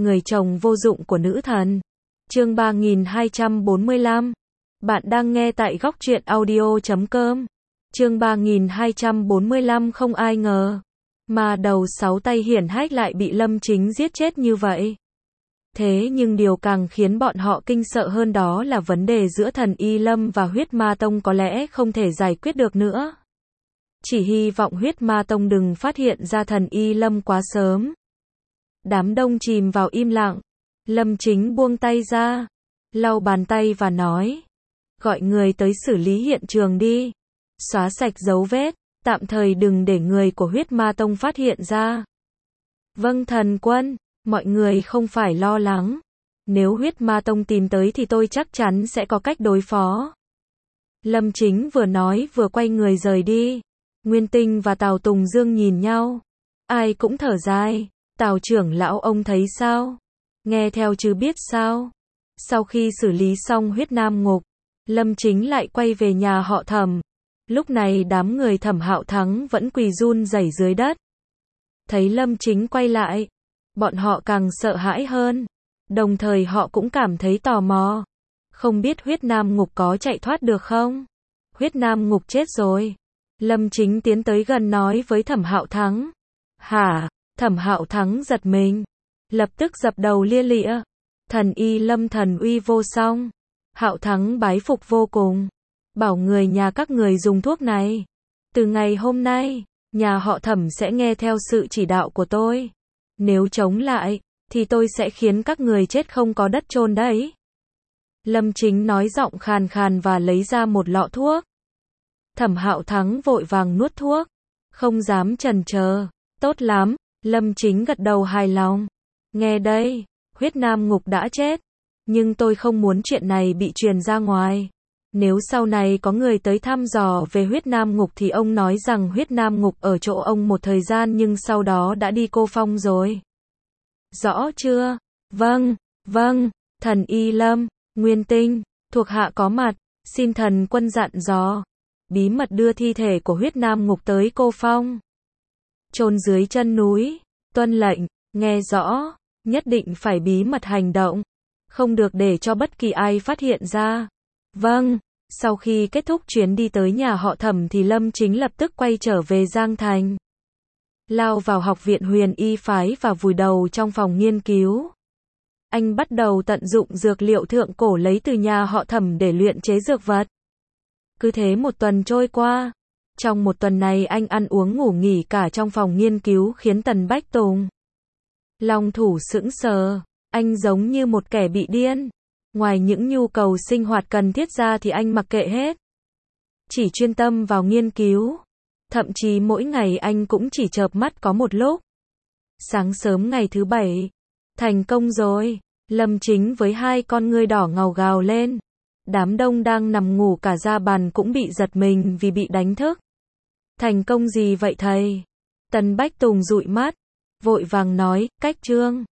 người chồng vô dụng của nữ thần. Chương 3245. Bạn đang nghe tại góc truyện audio.com. Chương 3245 không ai ngờ. Mà đầu 6 tay hiển hách lại bị Lâm Chính giết chết như vậy. Thế nhưng điều càng khiến bọn họ kinh sợ hơn đó là vấn đề giữa thần Y Lâm và huyết ma tông có lẽ không thể giải quyết được nữa. Chỉ hy vọng huyết ma tông đừng phát hiện ra thần Y Lâm quá sớm. Đám đông chìm vào im lặng. Lâm Chính buông tay ra, lau bàn tay và nói: gọi người tới xử lý hiện trường đi. Xóa sạch dấu vết, tạm thời đừng để người của huyết ma tông phát hiện ra. Vâng thần quân, mọi người không phải lo lắng. Nếu huyết ma tông tìm tới thì tôi chắc chắn sẽ có cách đối phó. Lâm Chính vừa nói vừa quay người rời đi. Nguyên Tinh và Tào Tùng Dương nhìn nhau. Ai cũng thở dài. Tào trưởng lão ông thấy sao? Nghe theo chứ biết sao? Sau khi xử lý xong huyết nam ngục, Lâm Chính lại quay về nhà họ Thẩm. Lúc này đám người Thẩm Hạo Thắng vẫn quỳ run rẩy dưới đất. Thấy Lâm Chính quay lại, bọn họ càng sợ hãi hơn. Đồng thời họ cũng cảm thấy tò mò. Không biết huyết nam ngục có chạy thoát được không? Huyết nam ngục chết rồi. Lâm Chính tiến tới gần nói với Thẩm Hạo Thắng. Hả? Thẩm Hạo Thắng giật mình. Lập tức dập đầu lia lịa. Thần Y Lâm thần uy vô song. Hạo Thắng bái phục vô cùng. Bảo người nhà các người dùng thuốc này. Từ ngày hôm nay, nhà họ Thẩm sẽ nghe theo sự chỉ đạo của tôi. Nếu chống lại, thì tôi sẽ khiến các người chết không có đất chôn đấy. Lâm Chính nói giọng khàn khàn và lấy ra một lọ thuốc. Thẩm Hạo Thắng vội vàng nuốt thuốc. Không dám chần chờ. Tốt lắm, Lâm Chính gật đầu hài lòng. Nghe đây, huyết nam ngục đã chết. Nhưng tôi không muốn chuyện này bị truyền ra ngoài. Nếu sau này có người tới thăm dò về huyết nam ngục thì ông nói rằng huyết nam ngục ở chỗ ông một thời gian nhưng sau đó đã đi Cô Phong rồi. Rõ chưa? Vâng, vâng, thần Y Lâm, Nguyên Tinh, thuộc hạ có mặt, xin thần quân dặn dò. Bí mật đưa thi thể của huyết nam ngục tới Cô Phong. Chôn dưới chân núi, tuân lệnh, nghe rõ, nhất định phải bí mật hành động. Không được để cho bất kỳ ai phát hiện ra. Vâng, sau khi kết thúc chuyến đi tới nhà họ Thẩm thì Lâm Chính lập tức quay trở về Giang Thành. Lao vào học viện Huyền Y phái và vùi đầu trong phòng nghiên cứu. Anh bắt đầu tận dụng dược liệu thượng cổ lấy từ nhà họ Thẩm để luyện chế dược vật. Cứ thế một tuần trôi qua. Trong một tuần này anh ăn uống ngủ nghỉ cả trong phòng nghiên cứu khiến Tần Bách Tùng Long Thủ sững sờ. Anh giống như một kẻ bị điên. Ngoài những nhu cầu sinh hoạt cần thiết ra thì anh mặc kệ hết. Chỉ chuyên tâm vào nghiên cứu. Thậm chí mỗi ngày anh cũng chỉ chợp mắt có một lúc. Sáng sớm ngày thứ 7. Thành công rồi. Lâm Chính với hai con ngươi đỏ ngầu gào lên. Đám đông đang nằm ngủ cả ra bàn cũng bị giật mình vì bị đánh thức. Thành công gì vậy thầy? Tần Bách Tùng dụi mắt. Vội vàng nói, cách chương.